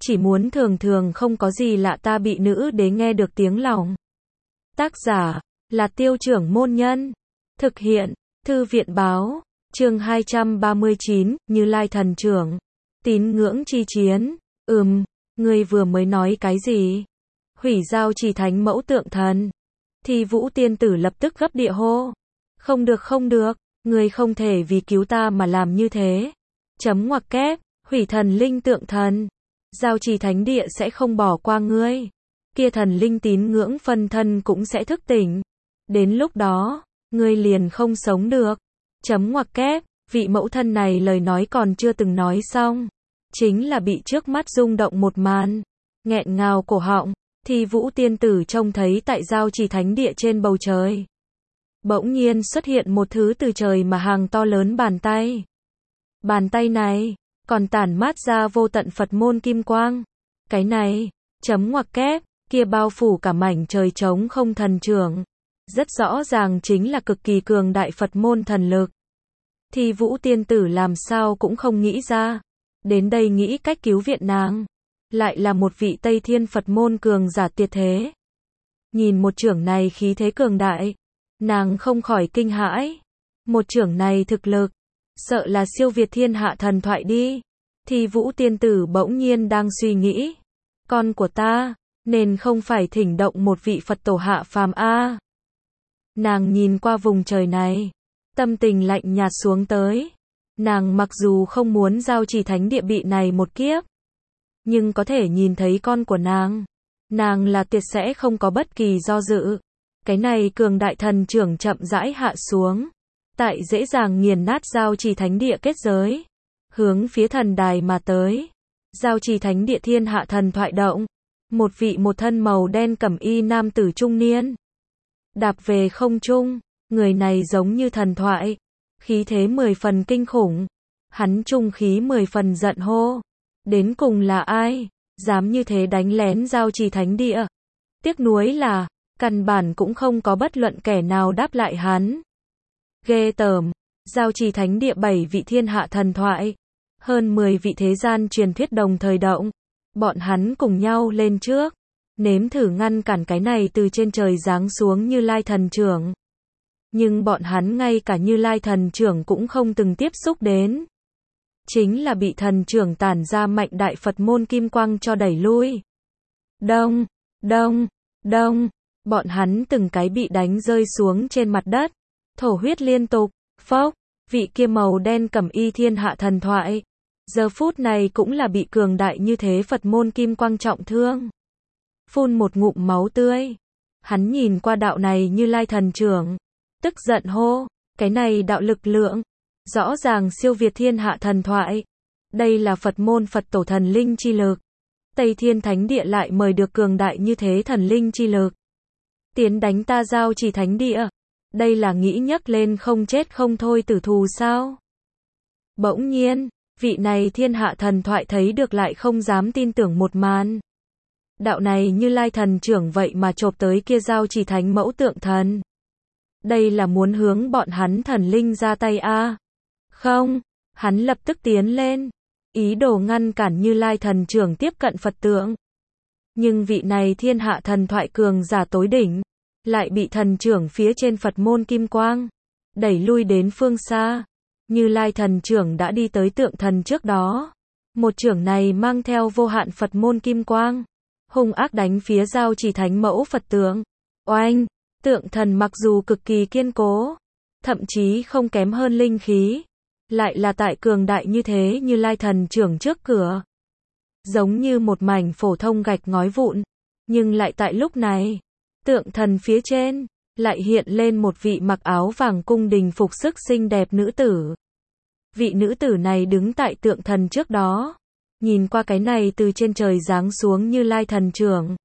chỉ muốn thường thường không có gì lạ ta bị nữ đế nghe được tiếng lòng. Tác giả là Tiêu Trưởng Môn Nhân. Thực hiện Thư viện Báo. Chương 239, Như Lai Thần Trưởng. Tín ngưỡng chi chiến. Ngươi vừa mới nói cái gì? Hủy giao trì thánh mẫu tượng thần. Thì Vũ tiên tử lập tức gấp địa hô. Không được, ngươi không thể vì cứu ta mà làm như thế. Chấm ngoặc kép, hủy thần linh tượng thần. Giao trì thánh địa sẽ không bỏ qua ngươi. Kia thần linh tín ngưỡng phân thân cũng sẽ thức tỉnh. Đến lúc đó, ngươi liền không sống được. Chấm ngoặc kép, vị mẫu thân này lời nói còn chưa từng nói xong. Chính là bị trước mắt rung động một màn. Nghẹn ngào cổ họng, thì Vũ tiên tử trông thấy tại giao trì thánh địa trên bầu trời. Bỗng nhiên xuất hiện một thứ từ trời mà hàng to lớn bàn tay. Bàn tay này, còn tản mát ra vô tận Phật môn kim quang. Cái này, chấm ngoặc kép, kia bao phủ cả mảnh trời trống không thần trưởng. Rất rõ ràng chính là cực kỳ cường đại Phật môn thần lực. Thì Vũ tiên tử làm sao cũng không nghĩ ra. Đến đây nghĩ cách cứu viện nàng. Lại là một vị Tây Thiên Phật môn cường giả tuyệt thế. Nhìn một trưởng này khí thế cường đại. Nàng không khỏi kinh hãi. Một trưởng này thực lực. Sợ là siêu việt thiên hạ thần thoại đi. Thì Vũ tiên tử bỗng nhiên đang suy nghĩ. Con của ta, nên không phải thỉnh động một vị Phật tổ hạ phàm a. Nàng nhìn qua vùng trời này. Tâm tình lạnh nhạt xuống tới. Nàng mặc dù không muốn giao trì thánh địa bị này một kiếp. Nhưng có thể nhìn thấy con của nàng. Nàng là tuyệt sẽ không có bất kỳ do dự. Cái này cường đại thần trưởng chậm rãi hạ xuống. Tại dễ dàng nghiền nát giao trì thánh địa kết giới. Hướng phía thần đài mà tới. Giao trì thánh địa thiên hạ thần thoại động. Một vị một thân màu đen cẩm y nam tử trung niên. Đạp về không trung. Người này giống như thần thoại. Khí thế 10 phần kinh khủng. Hắn trung khí 10 phần giận hô. Đến cùng là ai? Dám như thế đánh lén giao trì thánh địa. Tiếc nuối là, căn bản cũng không có bất luận kẻ nào đáp lại hắn. Ghê tởm, giao trì thánh địa 7 vị thiên hạ thần thoại. Hơn 10 vị thế gian truyền thuyết đồng thời động. Bọn hắn cùng nhau lên trước. Nếm thử ngăn cản cái này từ trên trời giáng xuống Như Lai thần trưởng. Nhưng bọn hắn ngay cả Như Lai thần trưởng cũng không từng tiếp xúc đến. Chính là bị thần trưởng tản ra mạnh đại Phật môn kim quang cho đẩy lui. Đông, đông, đông, bọn hắn từng cái bị đánh rơi xuống trên mặt đất. Thổ huyết liên tục, phốc, vị kia màu đen cẩm y thiên hạ thần thoại. Giờ phút này cũng là bị cường đại như thế Phật môn kim quang trọng thương. Phun một ngụm máu tươi. Hắn nhìn qua đạo này Như Lai thần trưởng. Tức giận hô, cái này đạo lực lượng. Rõ ràng siêu việt thiên hạ thần thoại. Đây là Phật môn Phật tổ thần linh chi lực. Tây Thiên Thánh Địa lại mời được cường đại như thế thần linh chi lực. Tiến đánh ta giao trì thánh địa. Đây là nghĩ nhấc lên không chết không thôi tử thù sao? Bỗng nhiên, vị này thiên hạ thần thoại thấy được lại không dám tin tưởng một màn. Đạo này Như Lai thần trưởng vậy mà chộp tới kia giao trì thánh mẫu tượng thần. Đây là muốn hướng bọn hắn thần linh ra tay a. Không, hắn lập tức tiến lên. Ý đồ ngăn cản Như Lai thần trưởng tiếp cận Phật tượng. Nhưng vị này thiên hạ thần thoại cường giả tối đỉnh. Lại bị thần trưởng phía trên Phật môn kim quang. Đẩy lui đến phương xa. Như Lai thần trưởng đã đi tới tượng thần trước đó. Một trưởng này mang theo vô hạn Phật môn kim quang. Hung ác đánh phía giao trì thánh mẫu Phật tượng. Oanh, tượng thần mặc dù cực kỳ kiên cố. Thậm chí không kém hơn linh khí. Lại là tại cường đại như thế Như Lai thần trưởng trước cửa. Giống như một mảnh phổ thông gạch ngói vụn. Nhưng lại tại lúc này, tượng thần phía trên, lại hiện lên một vị mặc áo vàng cung đình phục sức xinh đẹp nữ tử. Vị nữ tử này đứng tại tượng thần trước đó. Nhìn qua cái này từ trên trời giáng xuống Như Lai thần trưởng.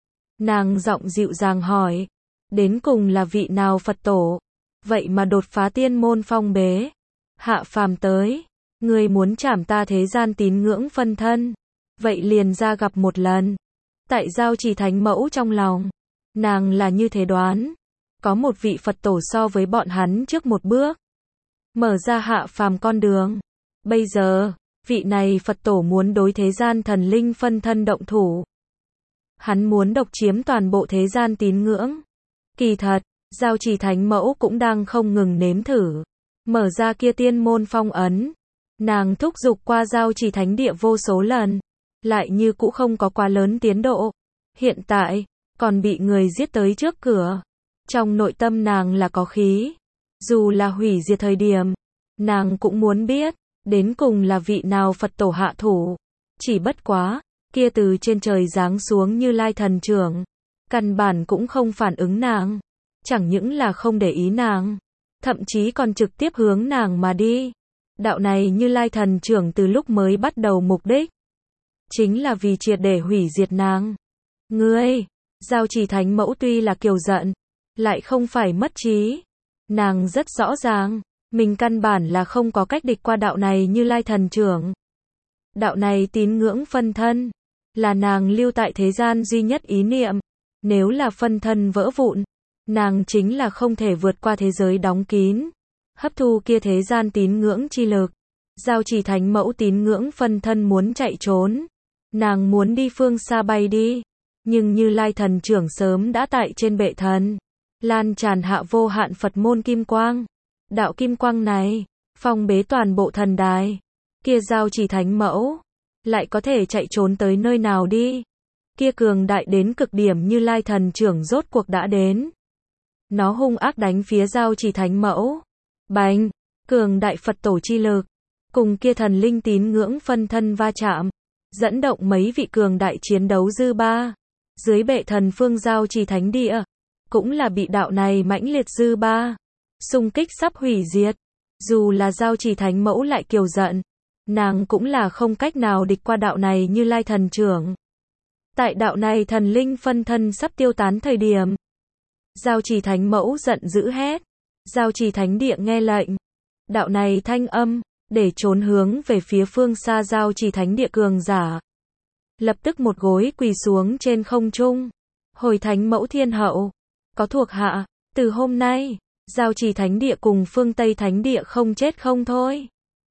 Nàng giọng dịu dàng hỏi. Đến cùng là vị nào Phật tổ? Vậy mà đột phá tiên môn phong bế. Hạ phàm tới. Ngươi muốn trảm ta thế gian tín ngưỡng phân thân. Vậy liền ra gặp một lần. Tại giao trì thánh mẫu trong lòng. Nàng là như thế đoán. Có một vị Phật tổ so với bọn hắn trước một bước. Mở ra hạ phàm con đường. Bây giờ, Vị này Phật tổ muốn đối thế gian thần linh phân thân động thủ. Hắn muốn độc chiếm toàn bộ thế gian tín ngưỡng. Kỳ thật, Giao Trì Thánh Mẫu cũng đang không ngừng nếm thử. Mở ra kia tiên môn phong ấn. Nàng thúc giục qua Giao Trì Thánh Địa vô số lần. Lại như cũ không có quá lớn tiến độ. Hiện tại, còn bị người giết tới trước cửa. Trong nội tâm nàng là có khí. Dù là hủy diệt thời điểm, nàng cũng muốn biết, đến cùng là vị nào Phật tổ hạ thủ. Chỉ bất quá, kia từ trên trời giáng xuống Như Lai thần trưởng. Căn bản cũng không phản ứng nàng. Chẳng những là không để ý nàng, thậm chí còn trực tiếp hướng nàng mà đi. Đạo này Như Lai thần trưởng từ lúc mới bắt đầu mục đích, chính là vì triệt để hủy diệt nàng. Ngươi, Giao Trì Thánh Mẫu tuy là kiều giận, lại không phải mất trí. Nàng rất rõ ràng, mình căn bản là không có cách địch qua đạo này Như Lai thần trưởng. Đạo này tín ngưỡng phân thân, là nàng lưu tại thế gian duy nhất ý niệm. Nếu là phân thân vỡ vụn, nàng chính là không thể vượt qua thế giới đóng kín, hấp thu kia thế gian tín ngưỡng chi lực. Giao Trì Thánh Mẫu tín ngưỡng phân thân muốn chạy trốn. Nàng muốn đi phương xa bay đi. Nhưng Như Lai thần trưởng sớm đã tại trên bệ thần. Lan tràn hạ vô hạn Phật môn kim quang. Đạo kim quang này, phong bế toàn bộ thần đài. Kia Giao Trì Thánh Mẫu, lại có thể chạy trốn tới nơi nào đi. Kia cường đại đến cực điểm Như Lai thần trưởng rốt cuộc đã đến. Nó hung ác đánh phía Giao Trì Thánh Mẫu. Bành, cường đại Phật tổ chi lực, cùng kia thần linh tín ngưỡng phân thân va chạm, dẫn động mấy vị cường đại chiến đấu dư ba. Dưới bệ thần phương Giao Trì Thánh Địa, cũng là bị đạo này mãnh liệt dư ba xung kích sắp hủy diệt. Dù là Giao Trì Thánh Mẫu lại kiều giận, nàng cũng là không cách nào địch qua đạo này Như Lai thần trưởng. Tại đạo này thần linh phân thân sắp tiêu tán thời điểm, Giao Trì Thánh Mẫu giận dữ hét. Giao Trì Thánh Địa nghe lệnh. Đạo này thanh âm, để trốn hướng về phía phương xa Giao Trì Thánh Địa cường giả. Lập tức một gối quỳ xuống trên không trung. Hồi Thánh Mẫu Thiên Hậu, có thuộc hạ, từ hôm nay, Giao Trì Thánh Địa cùng phương Tây Thánh Địa không chết không thôi.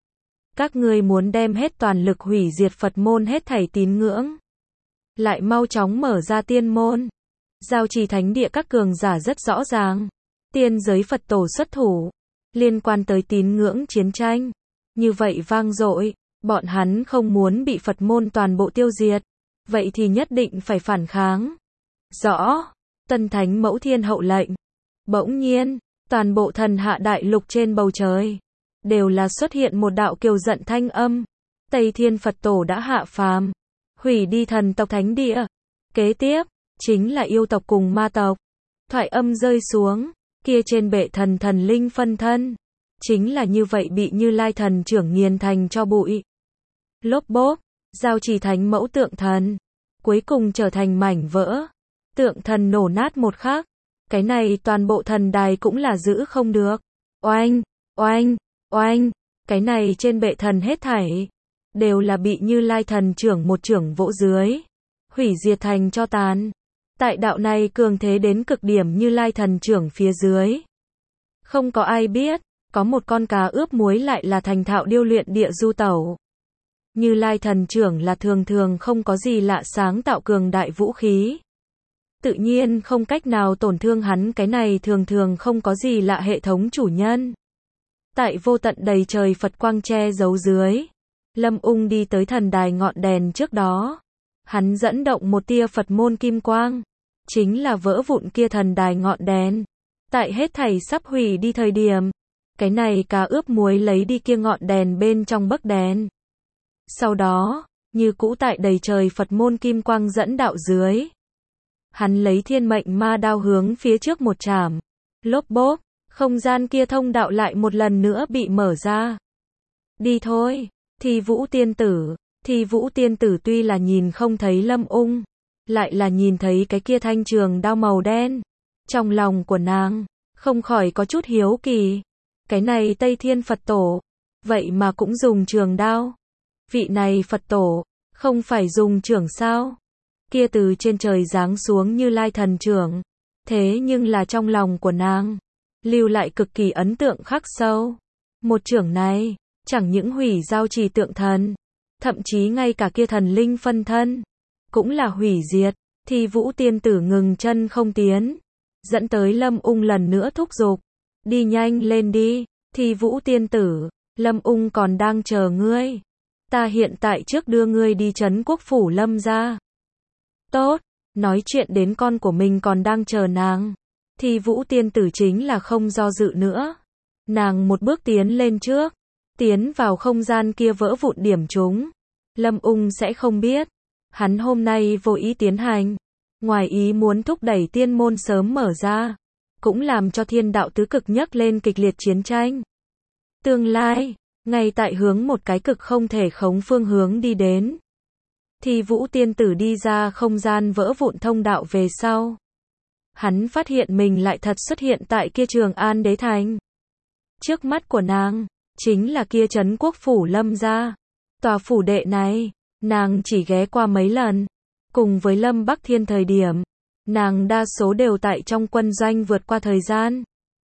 Các ngươi muốn đem hết toàn lực hủy diệt Phật môn hết thảy tín ngưỡng. Lại mau chóng mở ra tiên môn. Giao Trì Thánh Địa các cường giả rất rõ ràng. Tiên giới Phật tổ xuất thủ. Liên quan tới tín ngưỡng chiến tranh. Như vậy vang dội. Bọn hắn không muốn bị Phật môn toàn bộ tiêu diệt. Vậy thì nhất định phải phản kháng. Rõ. Tân Thánh Mẫu Thiên Hậu lệnh. Bỗng nhiên, toàn bộ thần hạ đại lục trên bầu trời, đều là xuất hiện một đạo kiều giận thanh âm. Tây Thiên Phật Tổ đã hạ phàm. Hủy đi thần tộc Thánh Địa. Kế tiếp, chính là yêu tộc cùng ma tộc. Thoại âm rơi xuống, kia trên bệ thần thần linh phân thân, chính là như vậy bị Như Lai thần trưởng nghiền thành cho bụi. Lốp bốp, Giao Trì Thánh Mẫu tượng thần, cuối cùng trở thành mảnh vỡ. Tượng thần nổ nát một khắc. Cái này toàn bộ thần đài cũng là giữ không được. Oanh, oanh, oanh, cái này trên bệ thần hết thảy, đều là bị Như Lai thần trưởng một trưởng vỗ dưới. Hủy diệt thành cho tàn. Tại đạo này cường thế đến cực điểm Như Lai thần trưởng phía dưới. Không có ai biết, có một con cá ướp muối lại là thành thạo điêu luyện địa du tẩu. Như Lai thần trưởng là thường thường không có gì lạ sáng tạo cường đại vũ khí. Tự nhiên không cách nào tổn thương hắn cái này thường thường không có gì lạ hệ thống chủ nhân. Tại vô tận đầy trời Phật quang che giấu dưới, Lâm Ung đi tới thần đài ngọn đèn trước đó. Hắn dẫn động một tia Phật môn kim quang, chính là vỡ vụn kia thần đài ngọn đèn. Tại hết thảy sắp hủy đi thời điểm, cái này cá ướp muối lấy đi kia ngọn đèn bên trong bấc đèn. Sau đó, như cũ tại đầy trời Phật môn kim quang dẫn đạo dưới, hắn lấy thiên mệnh ma đao hướng phía trước một chảm. Lốp bốp, không gian kia thông đạo lại một lần nữa bị mở ra. Đi thôi, Thi Vũ tiên tử. Thi Vũ tiên tử tuy là nhìn không thấy Lâm Ung, lại là nhìn thấy cái kia thanh trường đao màu đen. Trong lòng của nàng, không khỏi có chút hiếu kỳ. Cái này Tây Thiên Phật Tổ, vậy mà cũng dùng trường đao. Vị này Phật Tổ, không phải dùng trưởng sao? Kia từ trên trời giáng xuống Như Lai thần trưởng. Thế nhưng là trong lòng của nàng, lưu lại cực kỳ ấn tượng khắc sâu. Một trưởng này, chẳng những hủy Giao Trì tượng thần, thậm chí ngay cả kia thần linh phân thân, cũng là hủy diệt. Thi Vũ tiên tử ngừng chân không tiến, dẫn tới Lâm Ung lần nữa thúc giục, đi nhanh lên đi, Thi Vũ tiên tử, Lâm Ung còn đang chờ ngươi. Ta hiện tại trước đưa ngươi đi trấn quốc phủ Lâm gia. Tốt, nói chuyện đến con của mình còn đang chờ nàng. Thi Vũ tiên tử chính là không do dự nữa. Nàng một bước tiến lên trước, tiến vào không gian kia vỡ vụn điểm chúng. Lâm Ung sẽ không biết, hắn hôm nay vô ý tiến hành, ngoài ý muốn thúc đẩy tiên môn sớm mở ra, cũng làm cho thiên đạo tứ cực nhấc lên kịch liệt chiến tranh. Tương lai, ngay tại hướng một cái cực không thể khống phương hướng đi đến. Thi Vũ tiên tử đi ra không gian vỡ vụn thông đạo về sau. Hắn phát hiện mình lại thật xuất hiện tại kia Trường An Đế Thành. Trước mắt của nàng, chính là kia trấn quốc phủ Lâm gia. Tòa phủ đệ này, nàng chỉ ghé qua mấy lần. Cùng với Lâm Bắc Thiên thời điểm, nàng đa số đều tại trong quân doanh vượt qua thời gian.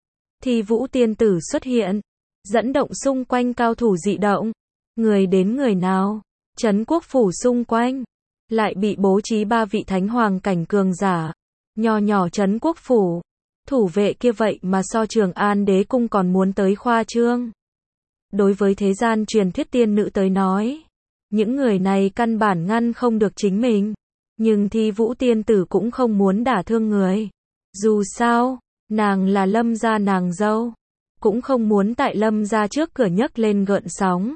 Thi Vũ tiên tử xuất hiện, dẫn động xung quanh cao thủ dị động. Người đến người nào, trấn quốc phủ xung quanh, lại bị bố trí 3 vị thánh hoàng cảnh cường giả. Nho nhỏ trấn quốc phủ, thủ vệ kia vậy mà so Trường An Đế cung còn muốn tới khoa trương. Đối với thế gian truyền thuyết tiên nữ tới nói, những người này căn bản ngăn không được chính mình. Nhưng Thi Vũ tiên tử cũng không muốn đả thương người. Dù sao, nàng là Lâm gia nàng dâu, cũng không muốn tại Lâm gia trước cửa nhấc lên gợn sóng.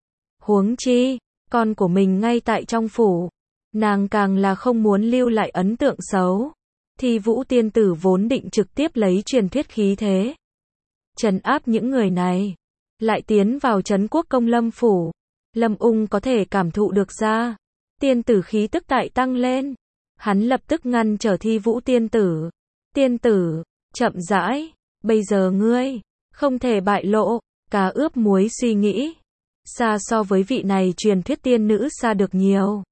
Huống chi, con của mình ngay tại trong phủ, nàng càng là không muốn lưu lại ấn tượng xấu. Thi Vũ tiên tử vốn định trực tiếp lấy truyền thuyết khí thế, trấn áp những người này, lại tiến vào trấn quốc công Lâm phủ. Lâm Ung có thể cảm thụ được ra, tiên tử khí tức tại tăng lên. Hắn lập tức ngăn trở Thi Vũ tiên tử. Tiên tử, chậm rãi, bây giờ ngươi, không thể bại lộ. Cá ướp muối suy nghĩ, xa so với vị này truyền thuyết tiên nữ xa được nhiều.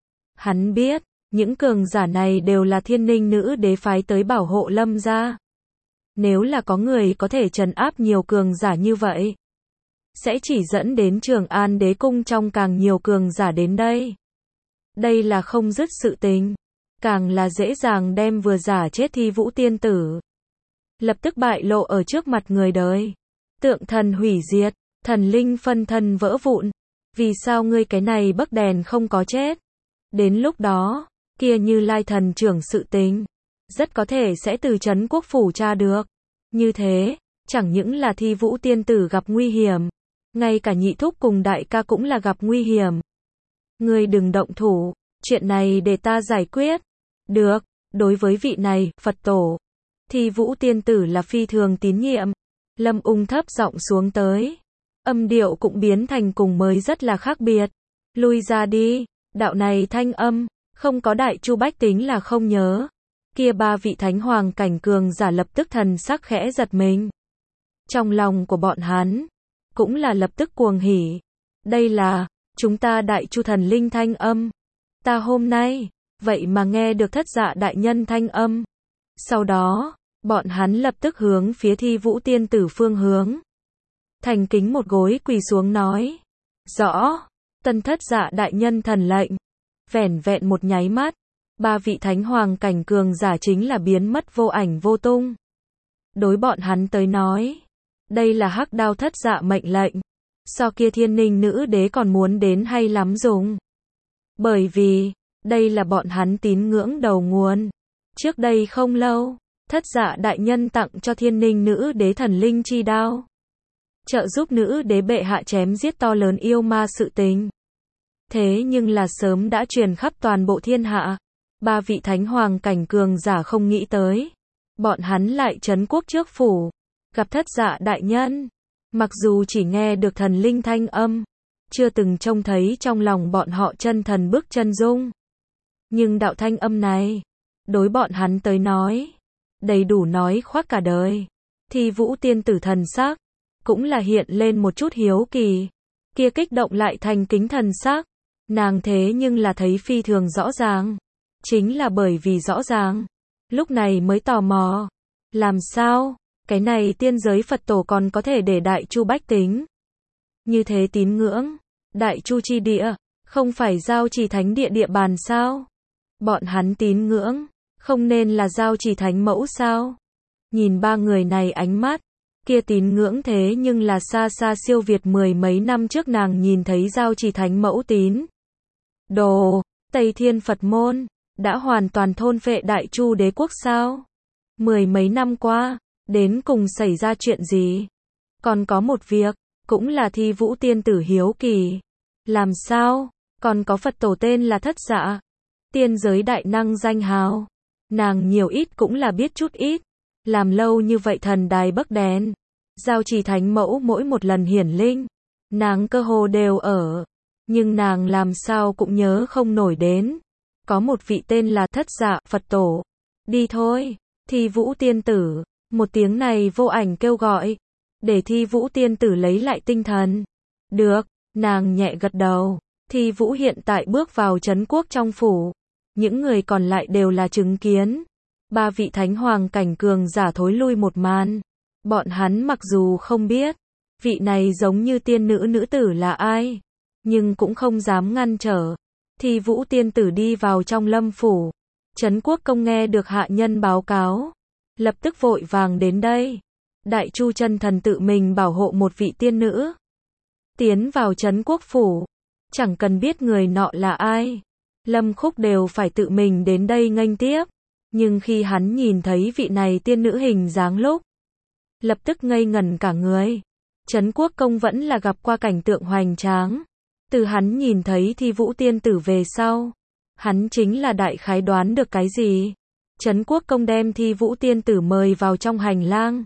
Hắn biết, những cường giả này đều là Thiên Ninh nữ đế phái tới bảo hộ Lâm gia. Nếu là có người có thể trấn áp nhiều cường giả như vậy, sẽ chỉ dẫn đến Trường An Đế cung trong càng nhiều cường giả đến đây. Đây là không dứt sự tình, càng là dễ dàng đem vừa giả chết Thi Vũ tiên tử, lập tức bại lộ ở trước mặt người đời. Tượng thần hủy diệt, thần linh phân thân vỡ vụn. Vì sao ngươi cái này bấc đèn không có chết? Đến lúc đó, kia Như Lai thần trưởng sự tình, rất có thể sẽ từ trấn quốc phủ tra được. Như thế, chẳng những là Thi Vũ tiên tử gặp nguy hiểm, ngay cả nhị thúc cùng đại ca cũng là gặp nguy hiểm. Ngươi đừng động thủ, chuyện này để ta giải quyết. Được, đối với vị này, Phật tổ, Thi Vũ tiên tử là phi thường tín nhiệm. Lâm Ung thấp giọng xuống tới, âm điệu cũng biến thành cùng mới rất là khác biệt. Lui ra đi, đạo này thanh âm, không có Đại Chu bách tính là không nhớ. Kia 3 vị thánh hoàng cảnh cường giả lập tức thần sắc khẽ giật mình. Trong lòng của bọn hắn, cũng là lập tức cuồng hỉ. Đây là, chúng ta Đại Chu thần linh thanh âm. Ta hôm nay, vậy mà nghe được Thất Dạ đại nhân thanh âm. Sau đó, bọn hắn lập tức hướng phía Thi Vũ tiên tử phương hướng. Thành kính một gối quỳ xuống nói. Rõ, tân Thất Dạ đại nhân thần lệnh. Vẻn vẹn một nháy mắt, 3 vị thánh hoàng cảnh cường giả chính là biến mất vô ảnh vô tung. Đối bọn hắn tới nói, đây là Hắc Đao Thất Dạ mệnh lệnh. So kia Thiên Ninh nữ đế còn muốn đến hay lắm dùng. Bởi vì, đây là bọn hắn tín ngưỡng đầu nguồn. Trước đây không lâu, Thất Dạ đại nhân tặng cho Thiên Ninh nữ đế thần linh chi đao, trợ giúp nữ đế bệ hạ chém giết to lớn yêu ma sự tình. Thế nhưng là sớm đã truyền khắp toàn bộ thiên hạ. 3 vị thánh hoàng cảnh cường giả không nghĩ tới, bọn hắn lại trấn quốc trước phủ, gặp Thất Dạ đại nhân. Mặc dù chỉ nghe được thần linh thanh âm, chưa từng trông thấy trong lòng bọn họ chân thần bước chân dung, nhưng đạo thanh âm này, đối bọn hắn tới nói, đầy đủ nói khoác cả đời. Thi Vũ tiên tử thần sắc, cũng là hiện lên một chút hiếu kỳ. Kia kích động lại thành kính thần sắc, nàng thế nhưng là thấy phi thường rõ ràng. Chính là bởi vì rõ ràng, lúc này mới tò mò. Làm sao, cái này tiên giới Phật tổ còn có thể để Đại Chu bách tính như thế tín ngưỡng? Đại Chu chi địa, Không phải Giao Trì Thánh địa địa bàn sao? Bọn hắn tín ngưỡng, không nên là Giao Trì Thánh mẫu sao? Nhìn ba người này ánh mắt, kia tín ngưỡng thế nhưng là xa xa siêu việt mười mấy năm trước nàng nhìn thấy Giao Trì Thánh mẫu tín. Đồ, Tây Thiên Phật môn, đã hoàn toàn thôn phệ Đại Chu đế quốc sao? Mười mấy năm qua, đến cùng xảy ra chuyện gì? Còn có một việc, cũng là Thi Vũ tiên tử hiếu kỳ. Làm sao? Còn có Phật tổ tên là Thất Dạ, tiên giới đại năng danh hào. Nàng nhiều ít cũng là biết chút ít. Làm lâu như vậy thần đài bấc đèn, Giao Trì Thánh mẫu mỗi một lần hiển linh, nàng cơ hồ đều ở. Nhưng nàng làm sao cũng nhớ không nổi đến. Có một vị tên là Thất Dạ Phật tổ. Đi thôi, Thi Vũ tiên tử. Một tiếng này vô ảnh kêu gọi, để Thi Vũ tiên tử lấy lại tinh thần. Được, nàng nhẹ gật đầu. Thi Vũ hiện tại bước vào trấn quốc trong phủ. Những người còn lại đều là chứng kiến. Ba vị thánh hoàng cảnh cường giả thối lui một màn. Bọn hắn mặc dù không biết, vị này giống như tiên nữ nữ tử là ai, nhưng cũng không dám ngăn trở. Thi Vũ tiên tử đi vào trong lâm phủ. Trấn quốc công nghe được hạ nhân báo cáo, lập tức vội vàng đến đây. Đại Chu chân thần tự mình bảo hộ một vị tiên nữ tiến vào trấn quốc phủ, chẳng cần biết người nọ là ai, Lâm Khúc đều phải tự mình đến đây nghênh tiếp. Nhưng khi hắn nhìn thấy vị này tiên nữ hình dáng lúc, lập tức ngây ngẩn cả người. Trấn quốc công vẫn là gặp qua cảnh tượng hoành tráng. Từ hắn nhìn thấy Thi Vũ tiên tử về sau, hắn chính là đại khái đoán được cái gì. Trấn quốc công đem Thi Vũ tiên tử mời vào trong hành lang,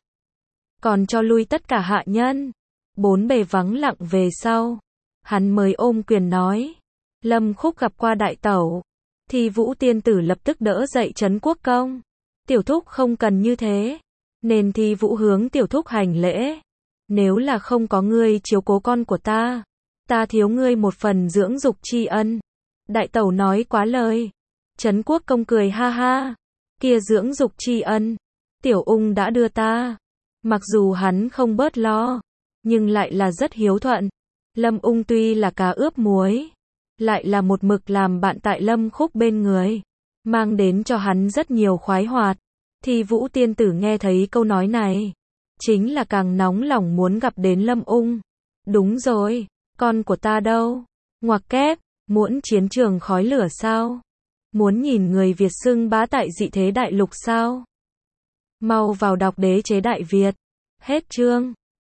còn cho lui tất cả hạ nhân. Bốn bề vắng lặng về sau, hắn mới ôm quyền nói: Lâm Khúc gặp qua đại tẩu. Thi Vũ tiên tử lập tức đỡ dậy Trấn quốc công. Tiểu thúc không cần như thế. Nên Thi Vũ hướng tiểu thúc hành lễ. Nếu là không có ngươi chiếu cố con của ta thiếu ngươi một phần dưỡng dục tri ân. Đại tẩu nói quá lời. Trấn quốc công cười ha ha. Kia dưỡng dục tri ân, tiểu ung đã đưa ta. Mặc dù hắn không bớt lo, nhưng lại là rất hiếu thuận. Lâm ung tuy là cá ướp muối, lại là một mực làm bạn tại Lâm Khúc bên người, mang đến cho hắn rất nhiều khoái hoạt. Thi Vũ tiên tử nghe thấy câu nói này, chính là càng nóng lòng muốn gặp đến Lâm ung. Đúng rồi, con của ta đâu? Ngoặc kép, muốn chiến trường khói lửa sao? Muốn nhìn người Việt xưng bá tại dị thế đại lục sao? Mau vào đọc Đế chế Đại Việt. Hết chương.